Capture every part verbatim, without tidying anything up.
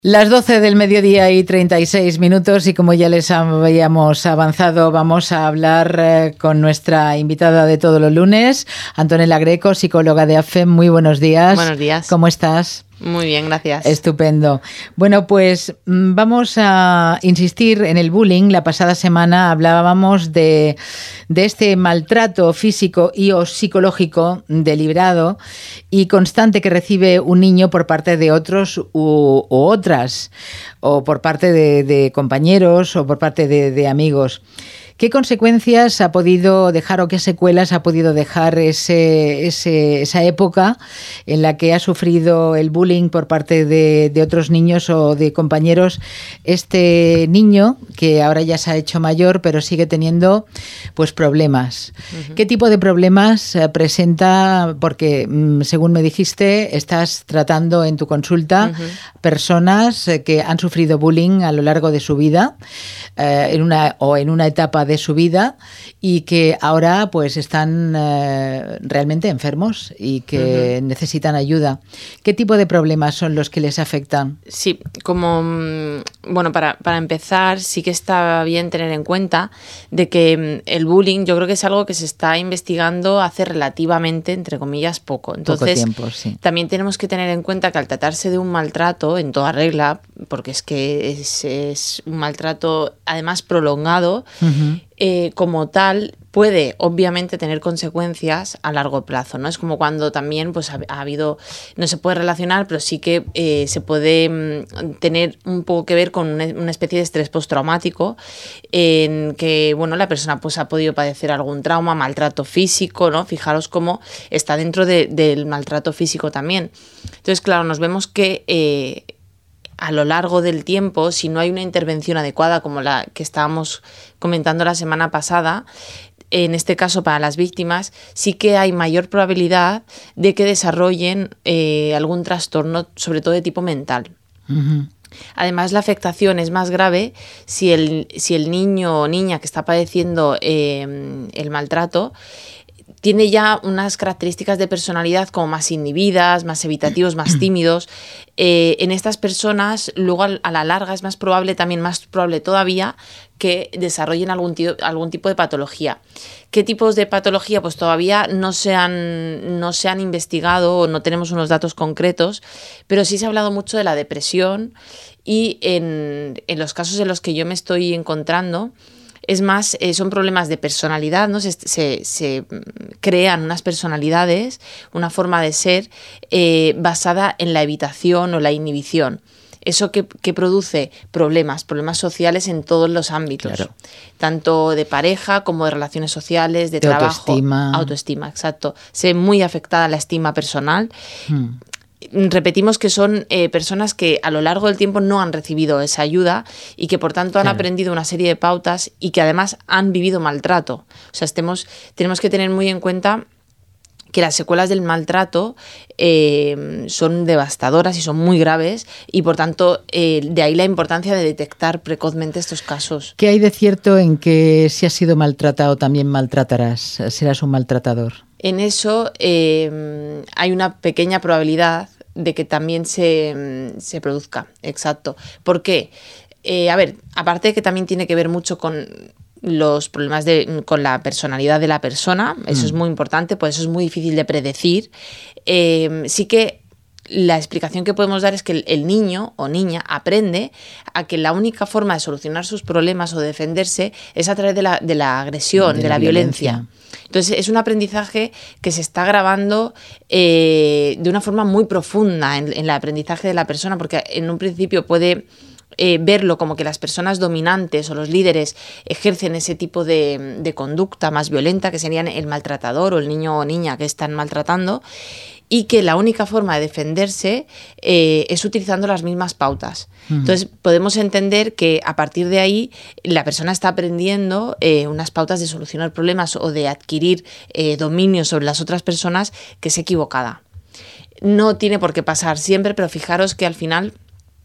Las doce del mediodía y treinta y seis minutos y como ya les habíamos avanzado, vamos a hablar eh, con nuestra invitada de todos los lunes, Antonella Greco, psicóloga de A F E M. Muy buenos días. Buenos días. ¿Cómo estás? Muy bien, gracias. Estupendo. Bueno, pues vamos a insistir en el bullying. La pasada semana hablábamos de, de este maltrato físico y o psicológico deliberado y constante que recibe un niño por parte de otros u, u otras, o por parte de, de compañeros o por parte de, de amigos. ¿Qué consecuencias ha podido dejar o qué secuelas ha podido dejar ese, ese, esa época en la que ha sufrido el bullying por parte de, de otros niños o de compañeros? Este niño, que ahora ya se ha hecho mayor, pero sigue teniendo pues problemas. Uh-huh. ¿Qué tipo de problemas eh, presenta? Porque, mm, según me dijiste, estás tratando en tu consulta uh-huh. personas eh, que han sufrido bullying a lo largo de su vida eh, en una, o en una etapa de de su vida y que ahora pues están eh, realmente enfermos y que uh-huh. necesitan ayuda. ¿Qué tipo de problemas son los que les afectan? Sí, como bueno, para, para empezar, sí que está bien tener en cuenta de que el bullying yo creo que es algo que se está investigando hace relativamente, entre comillas, poco. Entonces, poco tiempo, sí. También tenemos que tener en cuenta que al tratarse de un maltrato, en toda regla, porque es que es, es un maltrato además prolongado, uh-huh. Eh, como tal, puede obviamente tener consecuencias a largo plazo, ¿no? Es como cuando también pues, ha, ha habido, no se puede relacionar, pero sí que eh, se puede mm, tener un poco que ver con una, una especie de estrés postraumático en que, bueno, la persona pues, ha podido padecer algún trauma, maltrato físico, ¿no? Fijaros cómo está dentro de, del maltrato físico también. Entonces, claro, nos vemos que Eh, a lo largo del tiempo, si no hay una intervención adecuada como la que estábamos comentando la semana pasada, en este caso para las víctimas, sí que hay mayor probabilidad de que desarrollen eh, algún trastorno, sobre todo de tipo mental. Uh-huh. Además, la afectación es más grave si el, si el niño o niña que está padeciendo eh, el maltrato tiene ya unas características de personalidad como más inhibidas, más evitativos, más tímidos. Eh, en estas personas, luego a la larga es más probable, también más probable todavía, que desarrollen algún, tío, algún tipo de patología. ¿Qué tipos de patología? Pues todavía no se han, no se han investigado o no tenemos unos datos concretos, pero sí se ha hablado mucho de la depresión y en, en los casos en los que yo me estoy encontrando, es más, eh, son problemas de personalidad, ¿no? Se, se, se crean unas personalidades, una forma de ser eh, basada en la evitación o la inhibición. Eso que, que produce problemas, problemas sociales en todos los ámbitos, claro. Tanto de pareja como de relaciones sociales, de, de trabajo. Autoestima. Autoestima, exacto. Se ve muy afectada la estima personal. Hmm. Repetimos que son eh, personas que a lo largo del tiempo no han recibido esa ayuda y que por tanto han claro. aprendido una serie de pautas y que además han vivido maltrato. O sea, estemos, tenemos que tener muy en cuenta que las secuelas del maltrato eh, son devastadoras y son muy graves y por tanto eh, de ahí la importancia de detectar precozmente estos casos. ¿Qué hay de cierto en que si has sido maltratado también maltratarás? ¿Serás un maltratador? En eso eh, hay una pequeña probabilidad de que también se, se produzca, exacto. ¿Por qué? Eh, a ver, aparte de que también tiene que ver mucho con los problemas de, con la personalidad de la persona, eso mm. es muy importante, por eso es muy difícil de predecir, eh, sí que la explicación que podemos dar es que el, el niño o niña aprende a que la única forma de solucionar sus problemas o de defenderse es a través de la, de la agresión, de, de la, la violencia. violencia. Entonces es un aprendizaje que se está grabando eh, de una forma muy profunda en, en el aprendizaje de la persona, porque en un principio puede eh, verlo como que las personas dominantes o los líderes ejercen ese tipo de, de conducta más violenta, que serían el maltratador o el niño o niña que están maltratando, y que la única forma de defenderse eh, es utilizando las mismas pautas. Uh-huh. Entonces, podemos entender que a partir de ahí la persona está aprendiendo eh, unas pautas de solucionar problemas o de adquirir eh, dominio sobre las otras personas que es equivocada. No tiene por qué pasar siempre, pero fijaros que al final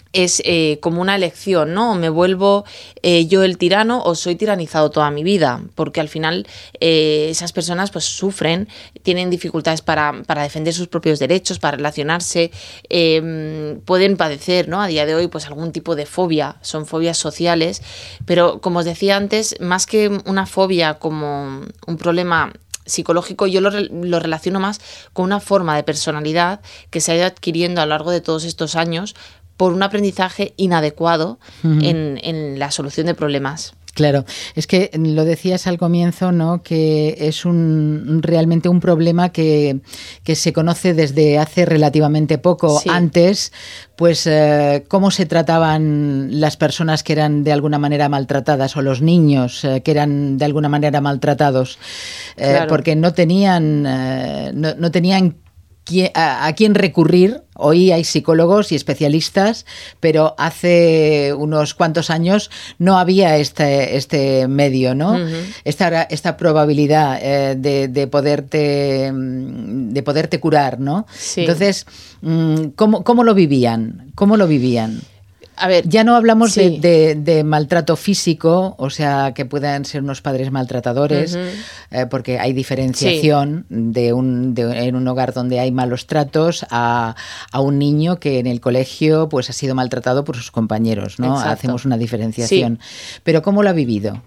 es eh, como una elección, ¿no? Me vuelvo eh, yo el tirano o soy tiranizado toda mi vida, porque al final eh, esas personas pues sufren, tienen dificultades para, para defender sus propios derechos, para relacionarse, eh, pueden padecer, ¿no? A día de hoy pues algún tipo de fobia, son fobias sociales, pero como os decía antes, más que una fobia como un problema psicológico, yo lo, lo relaciono más con una forma de personalidad que se ha ido adquiriendo a lo largo de todos estos años por un aprendizaje inadecuado uh-huh. en, en la solución de problemas. Claro, es que lo decías al comienzo, ¿no? Que es un realmente un problema que, que se conoce desde hace relativamente poco. Sí. Antes, pues, eh, cómo se trataban las personas que eran de alguna manera maltratadas o los niños eh, que eran de alguna manera maltratados, eh, claro. porque no tenían, eh, no, no tenían a, a quién recurrir. Hoy hay psicólogos y especialistas, pero hace unos cuantos años no había este, este medio, ¿no? Uh-huh. Esta, esta probabilidad eh, de, de, poderte, de poderte curar, ¿no? Sí. Entonces, ¿cómo, cómo lo vivían? ¿Cómo lo vivían? A ver, ya no hablamos sí. de, de, de maltrato físico, o sea, que puedan ser unos padres maltratadores, uh-huh. eh, porque hay diferenciación sí. de un, de, en un hogar donde hay malos tratos a, a un niño que en el colegio pues ha sido maltratado por sus compañeros, ¿no? Exacto. Hacemos una diferenciación. Sí. Pero ¿cómo lo ha vivido?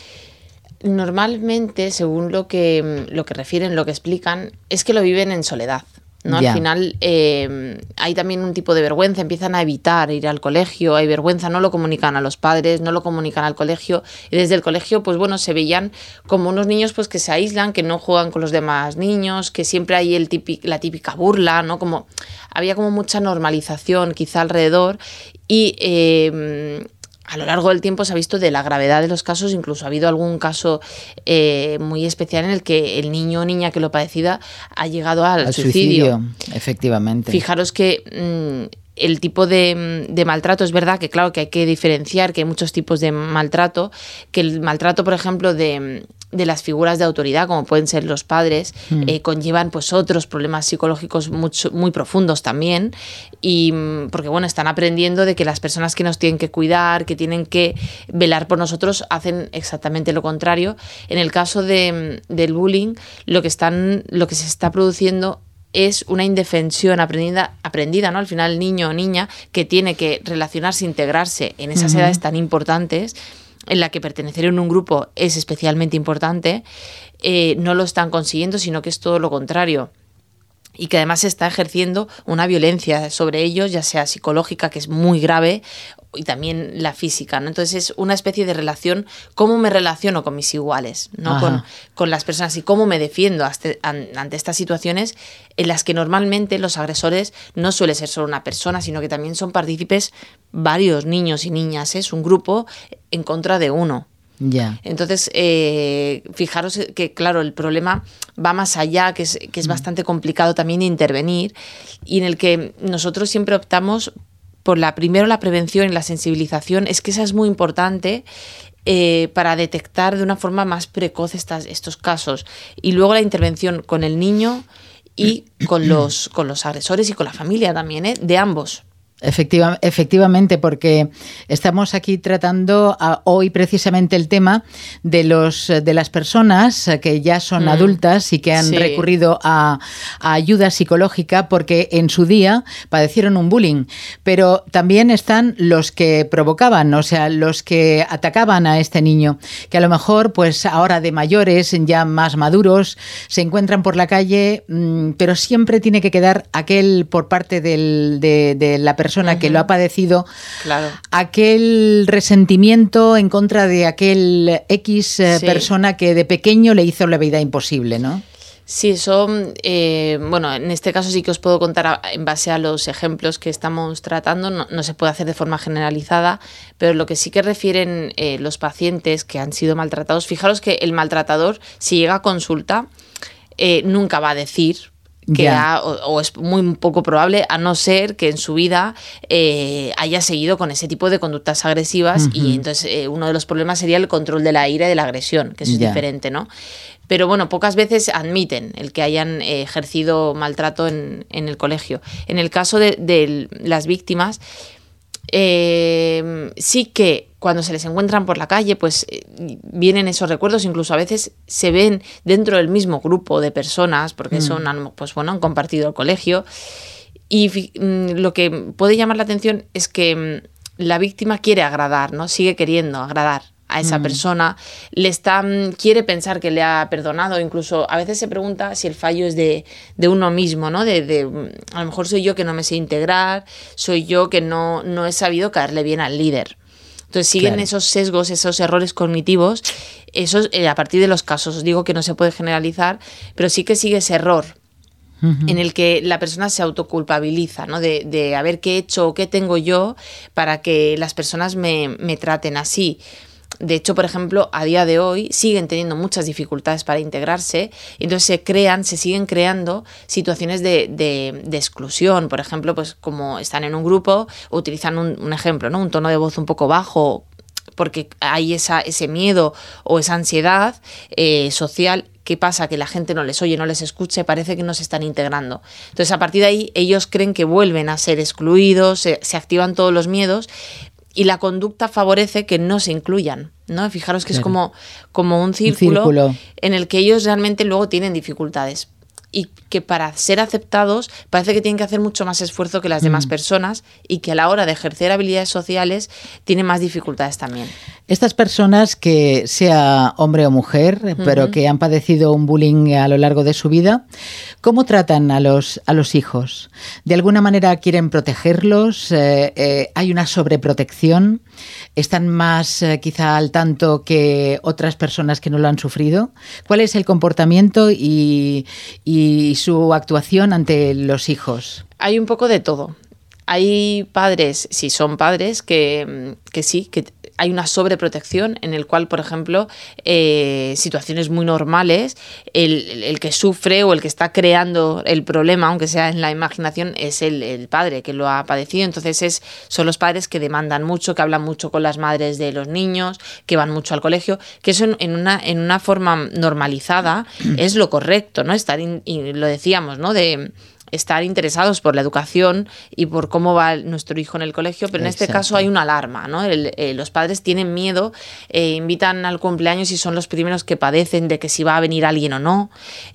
Normalmente, según lo que, lo que refieren, lo que explican, es que lo viven en soledad. ¿No? Al final eh, hay también un tipo de vergüenza, empiezan a evitar ir al colegio, hay vergüenza, no lo comunican a los padres, no lo comunican al colegio, y desde el colegio pues bueno, se veían como unos niños pues que se aíslan, que no juegan con los demás niños, que siempre hay el típic, la típica burla, ¿no? Como había como mucha normalización quizá alrededor y eh, a lo largo del tiempo se ha visto de la gravedad de los casos, incluso ha habido algún caso eh, muy especial en el que el niño o niña que lo padecida ha llegado al, al suicidio. suicidio. Efectivamente. Fijaros que mmm, el tipo de, de maltrato, es verdad que claro que hay que diferenciar, que hay muchos tipos de maltrato, que el maltrato, por ejemplo, de, de las figuras de autoridad, como pueden ser los padres, mm. eh, conllevan pues otros problemas psicológicos mucho, muy profundos también, y porque bueno, están aprendiendo de que las personas que nos tienen que cuidar, que tienen que velar por nosotros, hacen exactamente lo contrario. En el caso de, del bullying, lo que están, lo que se está produciendo es una indefensión aprendida, aprendida, ¿no? Al final el niño o niña que tiene que relacionarse, integrarse en esas uh-huh. edades tan importantes, en la que pertenecer en un grupo es especialmente importante, eh, no lo están consiguiendo, sino que es todo lo contrario. Y que además se está ejerciendo una violencia sobre ellos, ya sea psicológica, que es muy grave, y también la física, ¿no? Entonces es una especie de relación, cómo me relaciono con mis iguales, ¿no? Con, con las personas y cómo me defiendo ante, ante estas situaciones en las que normalmente los agresores no suele ser solo una persona, sino que también son partícipes varios niños y niñas, ¿eh? Es un grupo en contra de uno. Yeah. Entonces, eh, fijaros que, claro, el problema va más allá, que es, que es bastante complicado también intervenir, y en el que nosotros siempre optamos por la primero la prevención y la sensibilización. Es que esa es muy importante eh, para detectar de una forma más precoz estas, estos casos, y luego la intervención con el niño y con los, con los agresores y con la familia también, ¿eh? De ambos. Efectiva, efectivamente, porque estamos aquí tratando a, hoy precisamente el tema de los de las personas que ya son mm. adultas y que han sí. recurrido a, a ayuda psicológica porque en su día padecieron un bullying, pero también están los que provocaban, o sea, los que atacaban a este niño, que a lo mejor pues ahora de mayores, ya más maduros, se encuentran por la calle, mmm, pero siempre tiene que quedar aquel por parte del, de, de la persona persona uh-huh. que lo ha padecido, claro. aquel resentimiento en contra de aquel X eh, sí. persona que de pequeño le hizo la vida imposible, ¿no? Sí, eso, eh, bueno, en este caso sí que os puedo contar a, en base a los ejemplos que estamos tratando, no, no se puede hacer de forma generalizada, pero lo que sí que refieren eh, los pacientes que han sido maltratados, fijaros que el maltratador, si llega a consulta, eh, nunca va a decir que ha, o, o es muy poco probable, a no ser que en su vida eh, haya seguido con ese tipo de conductas agresivas, uh-huh. y entonces eh, uno de los problemas sería el control de la ira y de la agresión, que eso es yeah. diferente, ¿no? Pero bueno, pocas veces admiten el que hayan eh, ejercido maltrato en, en el colegio. En el caso de, de las víctimas, eh, sí que cuando se les encuentran por la calle, pues eh, vienen esos recuerdos, incluso a veces se ven dentro del mismo grupo de personas, porque mm. son, pues bueno, han compartido el colegio. Y mm, lo que puede llamar la atención es que mm, la víctima quiere agradar, ¿no? Sigue queriendo agradar a esa mm. persona, le está, quiere pensar que le ha perdonado, incluso a veces se pregunta si el fallo es de, de uno mismo, ¿no? De, de, a lo mejor soy yo que no me sé integrar, soy yo que no, no he sabido caerle bien al líder. Entonces siguen claro. esos sesgos, esos errores cognitivos, esos, eh, a partir de los casos. Os digo que no se puede generalizar, pero sí que sigue ese error uh-huh. en el que la persona se autoculpabiliza, ¿no? De, de a ver qué he hecho o qué tengo yo para que las personas me, me traten así. De hecho, por ejemplo, a día de hoy siguen teniendo muchas dificultades para integrarse, y entonces se crean, se siguen creando situaciones de, de, de exclusión. Por ejemplo, pues como están en un grupo, utilizan un, un ejemplo, ¿no? Un tono de voz un poco bajo, porque hay esa, ese miedo o esa ansiedad eh, social. ¿Qué pasa? Que la gente no les oye, no les escuche, parece que no se están integrando. Entonces, a partir de ahí, ellos creen que vuelven a ser excluidos, se, se activan todos los miedos, y la conducta favorece que no se incluyan, ¿no? Fijaros que claro. es como, como un círculo, un círculo en el que ellos realmente luego tienen dificultades. Y que para ser aceptados parece que tienen que hacer mucho más esfuerzo que las mm. demás personas, y que a la hora de ejercer habilidades sociales tienen más dificultades también. Estas personas, que sea hombre o mujer, uh-huh. pero que han padecido un bullying a lo largo de su vida, ¿cómo tratan a los, a los hijos? ¿De alguna manera quieren protegerlos? Eh, eh, ¿Hay una sobreprotección? ¿Están más eh, quizá al tanto que otras personas que no lo han sufrido? ¿Cuál es el comportamiento y, y su actuación ante los hijos? Hay un poco de todo. Hay padres, si son padres, que, que sí, que hay una sobreprotección en el cual, por ejemplo, eh, situaciones muy normales, el, el que sufre o el que está creando el problema, aunque sea en la imaginación, es el, el padre que lo ha padecido. Entonces es, son los padres que demandan mucho, que hablan mucho con las madres de los niños, que van mucho al colegio, que eso en, en, una, en una forma normalizada es lo correcto, ¿no? Estar, in, y lo decíamos, ¿no? De estar interesados por la educación y por cómo va nuestro hijo en el colegio, pero en Exacto. este caso hay una alarma, ¿no? El, eh, los padres tienen miedo, eh, invitan al cumpleaños y son los primeros que padecen de que si va a venir alguien o no.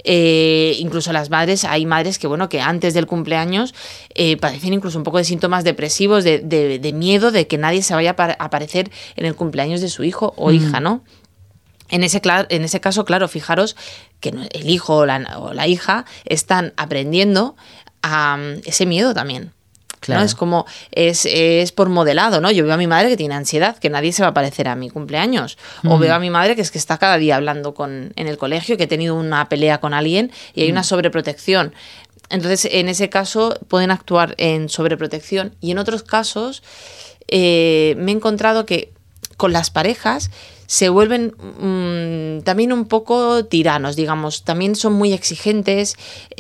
Eh, incluso las madres, hay madres que, bueno, que antes del cumpleaños eh, padecen incluso un poco de síntomas depresivos, de, de, de miedo de que nadie se vaya a aparecer en el cumpleaños de su hijo o mm. hija, ¿no? En ese, en ese caso, claro, fijaros que el hijo o la, o la hija están aprendiendo a um, ese miedo también. Claro. ¿No? Es como, es, es por modelado, ¿no? Yo veo a mi madre que tiene ansiedad, que nadie se va a parecer a mi cumpleaños. Mm. O veo a mi madre que es que está cada día hablando con, en el colegio, que he tenido una pelea con alguien y hay mm. una sobreprotección. Entonces, en ese caso, pueden actuar en sobreprotección. Y en otros casos, eh, me he encontrado que con las parejas se vuelven mmm, también un poco tiranos, digamos. También son muy exigentes,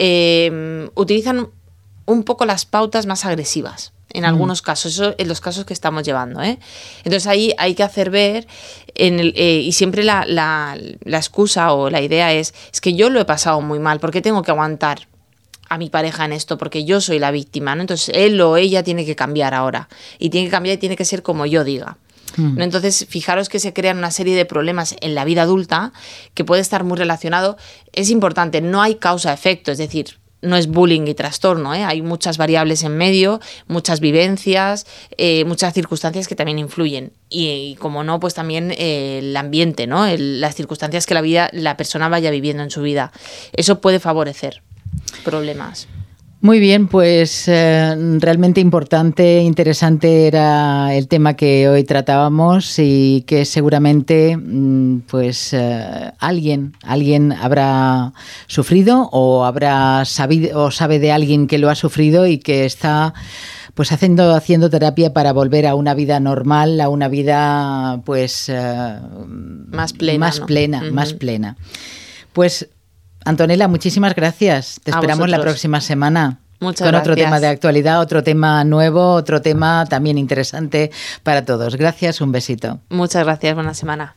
eh, utilizan un poco las pautas más agresivas en mm. algunos casos, eso en los casos que estamos llevando, ¿eh? Entonces ahí hay que hacer ver, en el, eh, y siempre la, la, la excusa o la idea es, es que yo lo he pasado muy mal, ¿por qué tengo que aguantar a mi pareja en esto? Porque yo soy la víctima, ¿no? Entonces él o ella tiene que cambiar ahora, y tiene que cambiar y tiene que ser como yo diga. ¿No? Entonces, fijaros que se crean una serie de problemas en la vida adulta que puede estar muy relacionado. Es importante, no hay causa-efecto, es decir, no es bullying y trastorno, ¿eh? Hay muchas variables en medio, muchas vivencias, eh, muchas circunstancias que también influyen. Y, y como no, pues también eh, el ambiente, ¿no? El, las circunstancias que la vida, la persona vaya viviendo en su vida. Eso puede favorecer problemas. Muy bien, pues eh, realmente importante, interesante era el tema que hoy tratábamos, y que seguramente pues eh, alguien, alguien habrá sufrido o habrá sabido o sabe de alguien que lo ha sufrido y que está pues haciendo haciendo terapia para volver a una vida normal, a una vida pues eh, más plena, más ¿no? plena, Uh-huh. más plena. Pues Antonella, muchísimas gracias. Te esperamos la próxima semana. Muchas con gracias. Otro tema de actualidad, otro tema nuevo, otro tema también interesante para todos. Gracias, un besito. Muchas gracias, buena semana.